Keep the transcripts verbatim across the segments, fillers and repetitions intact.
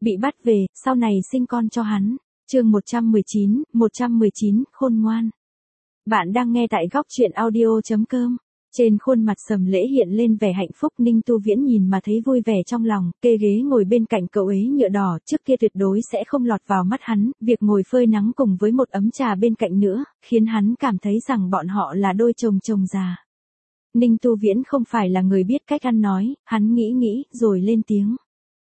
bị bắt về, sau này sinh con cho hắn. Chương một trăm mười chín, một trăm mười chín, khôn ngoan. Bạn đang nghe tại góc truyện audio chấm com. Trên khuôn mặt Sầm Lễ hiện lên vẻ hạnh phúc, Ninh Tu Viễn nhìn mà thấy vui vẻ trong lòng, kê ghế ngồi bên cạnh cậu ấy nhựa đỏ, trước kia tuyệt đối sẽ không lọt vào mắt hắn, việc ngồi phơi nắng cùng với một ấm trà bên cạnh nữa, khiến hắn cảm thấy rằng bọn họ là đôi chồng chồng già. Ninh Tu Viễn không phải là người biết cách ăn nói, hắn nghĩ nghĩ, rồi lên tiếng.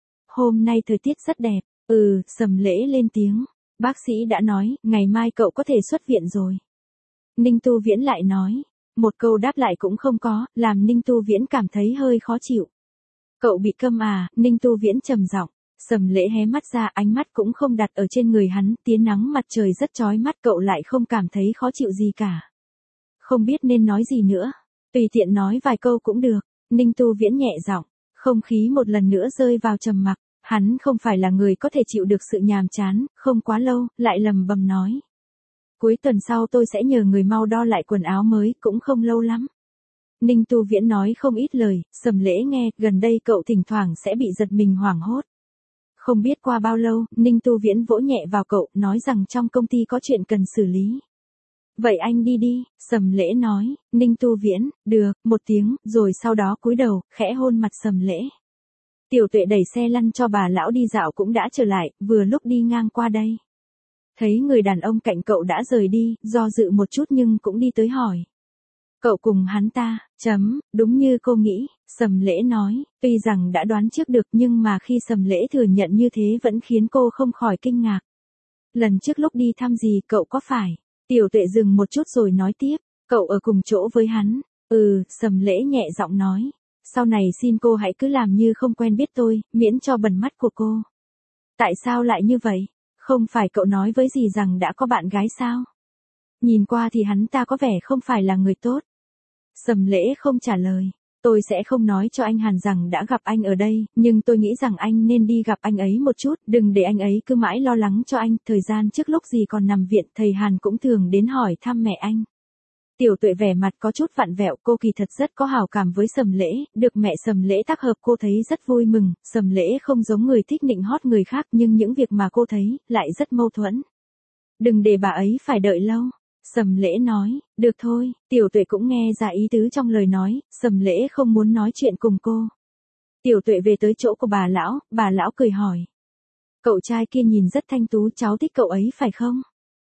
Hôm nay thời tiết rất đẹp. Ừ, Sầm Lễ lên tiếng. Bác sĩ đã nói, ngày mai cậu có thể xuất viện rồi. Ninh Tu Viễn lại nói. Một câu đáp lại cũng không có, làm Ninh Tu Viễn cảm thấy hơi khó chịu. Cậu bị câm à? Ninh Tu Viễn trầm giọng. Sầm Lễ hé mắt ra, ánh mắt cũng không đặt ở trên người hắn, tia nắng mặt trời rất chói mắt, cậu lại không cảm thấy khó chịu gì cả. Không biết nên nói gì nữa, tùy tiện nói vài câu cũng được. Ninh Tu Viễn nhẹ giọng, không khí một lần nữa rơi vào trầm mặc. Hắn không phải là người có thể chịu được sự nhàm chán, không quá lâu, lại lầm bầm nói. Cuối tuần sau tôi sẽ nhờ người mau đo lại quần áo mới, cũng không lâu lắm. Ninh Tu Viễn nói không ít lời, Sầm Lễ nghe, gần đây cậu thỉnh thoảng sẽ bị giật mình hoảng hốt. Không biết qua bao lâu, Ninh Tu Viễn vỗ nhẹ vào cậu, nói rằng trong công ty có chuyện cần xử lý. Vậy anh đi đi, Sầm Lễ nói. Ninh Tu Viễn, được, một tiếng, rồi sau đó cúi đầu, khẽ hôn mặt Sầm Lễ. Tiểu Tuệ đẩy xe lăn cho bà lão đi dạo cũng đã trở lại, vừa lúc đi ngang qua đây. Thấy người đàn ông cạnh cậu đã rời đi, do dự một chút nhưng cũng đi tới hỏi. Cậu cùng hắn ta, chấm, đúng như cô nghĩ, Sầm Lễ nói, tuy rằng đã đoán trước được nhưng mà khi Sầm Lễ thừa nhận như thế vẫn khiến cô không khỏi kinh ngạc. Lần trước lúc đi thăm gì cậu có phải? Tiểu Tuệ dừng một chút rồi nói tiếp, cậu ở cùng chỗ với hắn. Ừ, Sầm Lễ nhẹ giọng nói. Sau này xin cô hãy cứ làm như không quen biết tôi, miễn cho bẩn mắt của cô. Tại sao lại như vậy? Không phải cậu nói với dì rằng đã có bạn gái sao? Nhìn qua thì hắn ta có vẻ không phải là người tốt. Sầm Lễ không trả lời. Tôi sẽ không nói cho anh Hàn rằng đã gặp anh ở đây, nhưng tôi nghĩ rằng anh nên đi gặp anh ấy một chút, đừng để anh ấy cứ mãi lo lắng cho anh. Thời gian trước lúc dì còn nằm viện, thầy Hàn cũng thường đến hỏi thăm mẹ anh. Tiểu Tuệ vẻ mặt có chút vặn vẹo, cô kỳ thật rất có hảo cảm với Sầm Lễ, được mẹ Sầm Lễ tác hợp cô thấy rất vui mừng. Sầm Lễ không giống người thích nịnh hót người khác, nhưng những việc mà cô thấy lại rất mâu thuẫn. Đừng để bà ấy phải đợi lâu, Sầm Lễ nói. Được thôi, Tiểu Tuệ cũng nghe ra ý tứ trong lời nói, Sầm Lễ không muốn nói chuyện cùng cô. Tiểu Tuệ về tới chỗ của bà lão, bà lão cười hỏi. Cậu trai kia nhìn rất thanh tú, cháu thích cậu ấy phải không?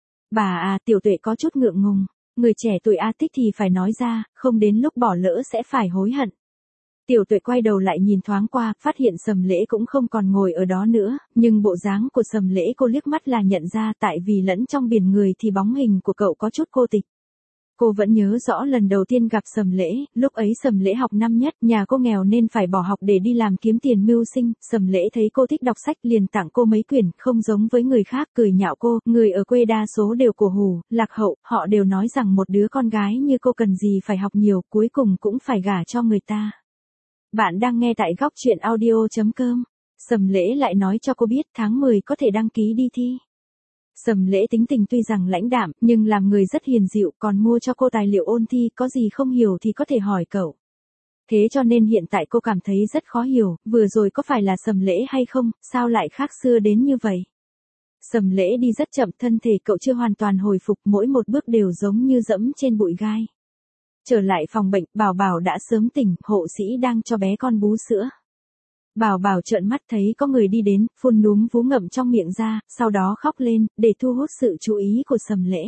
Bà à, Tiểu Tuệ có chút ngượng ngùng. Người trẻ tuổi a thích thì phải nói ra, không đến lúc bỏ lỡ sẽ phải hối hận. Tiểu Tuệ quay đầu lại nhìn thoáng qua, phát hiện Sầm Lễ cũng không còn ngồi ở đó nữa, nhưng bộ dáng của Sầm Lễ cô liếc mắt là nhận ra, tại vì lẫn trong biển người thì bóng hình của cậu có chút cô tịch. Cô vẫn nhớ rõ lần đầu tiên gặp Sầm Lễ, lúc ấy Sầm Lễ học năm nhất, nhà cô nghèo nên phải bỏ học để đi làm kiếm tiền mưu sinh, Sầm Lễ thấy cô thích đọc sách liền tặng cô mấy quyển, không giống với người khác, cười nhạo cô, người ở quê đa số đều cổ hủ, lạc hậu, họ đều nói rằng một đứa con gái như cô cần gì phải học nhiều, cuối cùng cũng phải gả cho người ta. Bạn đang nghe tại góc truyện audio chấm com. Sầm Lễ lại nói cho cô biết tháng mười có thể đăng ký đi thi. Sầm Lễ tính tình tuy rằng lãnh đạm, nhưng làm người rất hiền dịu, còn mua cho cô tài liệu ôn thi, có gì không hiểu thì có thể hỏi cậu. Thế cho nên hiện tại cô cảm thấy rất khó hiểu, vừa rồi có phải là Sầm Lễ hay không, sao lại khác xưa đến như vậy? Sầm Lễ đi rất chậm, thân thể cậu chưa hoàn toàn hồi phục, mỗi một bước đều giống như dẫm trên bụi gai. Trở lại phòng bệnh, Bảo Bảo đã sớm tỉnh, hộ sĩ đang cho bé con bú sữa. Bảo Bảo trợn mắt thấy có người đi đến, phun núm vú ngậm trong miệng ra, sau đó khóc lên, để thu hút sự chú ý của Sầm Lễ.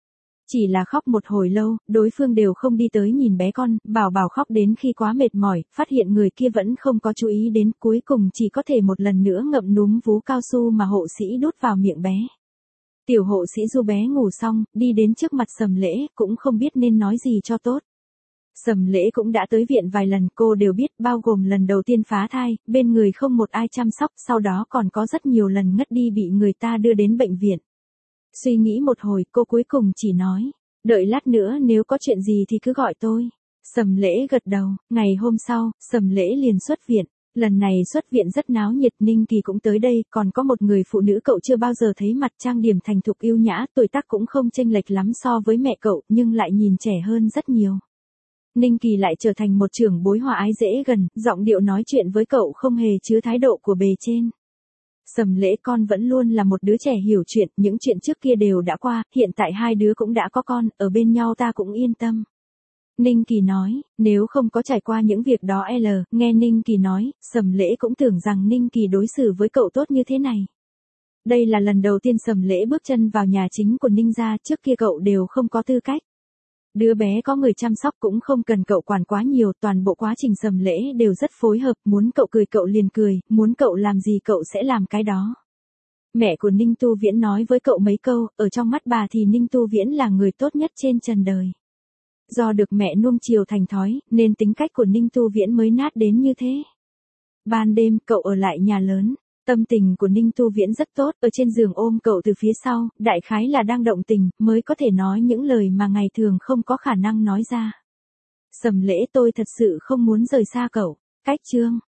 Chỉ là khóc một hồi lâu, đối phương đều không đi tới nhìn bé con, Bảo Bảo khóc đến khi quá mệt mỏi, phát hiện người kia vẫn không có chú ý đến, cuối cùng chỉ có thể một lần nữa ngậm núm vú cao su mà hộ sĩ đút vào miệng bé. Tiểu hộ sĩ du bé ngủ xong, đi đến trước mặt Sầm Lễ, cũng không biết nên nói gì cho tốt. Sầm Lễ cũng đã tới viện vài lần, cô đều biết, bao gồm lần đầu tiên phá thai, bên người không một ai chăm sóc, sau đó còn có rất nhiều lần ngất đi bị người ta đưa đến bệnh viện. Suy nghĩ một hồi, cô cuối cùng chỉ nói, đợi lát nữa nếu có chuyện gì thì cứ gọi tôi. Sầm Lễ gật đầu, ngày hôm sau, Sầm Lễ liền xuất viện. Lần này xuất viện rất náo nhiệt, Ninh Kỳ cũng tới đây, còn có một người phụ nữ cậu chưa bao giờ thấy mặt, trang điểm thành thục yêu nhã, tuổi tác cũng không chênh lệch lắm so với mẹ cậu, nhưng lại nhìn trẻ hơn rất nhiều. Ninh Kỳ lại trở thành một trưởng bối hòa ái dễ gần, giọng điệu nói chuyện với cậu không hề chứa thái độ của bề trên. Sầm Lễ con vẫn luôn là một đứa trẻ hiểu chuyện, những chuyện trước kia đều đã qua, hiện tại hai đứa cũng đã có con, ở bên nhau ta cũng yên tâm. Ninh Kỳ nói, nếu không có trải qua những việc đó L, nghe Ninh Kỳ nói, Sầm Lễ cũng tưởng rằng Ninh Kỳ đối xử với cậu tốt như thế này. Đây là lần đầu tiên Sầm Lễ bước chân vào nhà chính của Ninh gia, trước kia cậu đều không có tư cách. Đứa bé có người chăm sóc cũng không cần cậu quản quá nhiều, toàn bộ quá trình Sầm Lễ đều rất phối hợp, muốn cậu cười cậu liền cười, muốn cậu làm gì cậu sẽ làm cái đó. Mẹ của Ninh Tu Viễn nói với cậu mấy câu, ở trong mắt bà thì Ninh Tu Viễn là người tốt nhất trên trần đời. Do được mẹ nuông chiều thành thói, nên tính cách của Ninh Tu Viễn mới nát đến như thế. Ban đêm, cậu ở lại nhà lớn. Tâm tình của Ninh Tu Viễn rất tốt, ở trên giường ôm cậu từ phía sau, đại khái là đang động tình, mới có thể nói những lời mà ngày thường không có khả năng nói ra. Sầm Lễ tôi thật sự không muốn rời xa cậu. Cách chương.